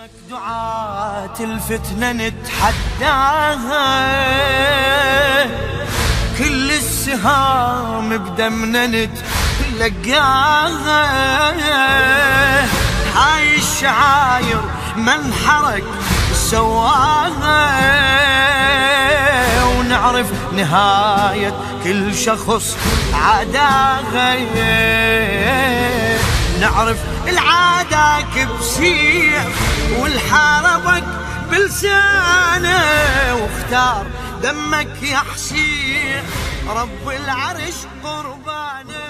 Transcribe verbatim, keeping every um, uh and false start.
دعاة الفتنة نتحداها، كل السهام بدمنا نتلقاها. هاي الشعاير من حرك سواها، ونعرف نهاية كل شخص عداها. نعرف العاداك بسيف والحاربك بلسانه، واختار دمك يا حسين رب العرش قربانه.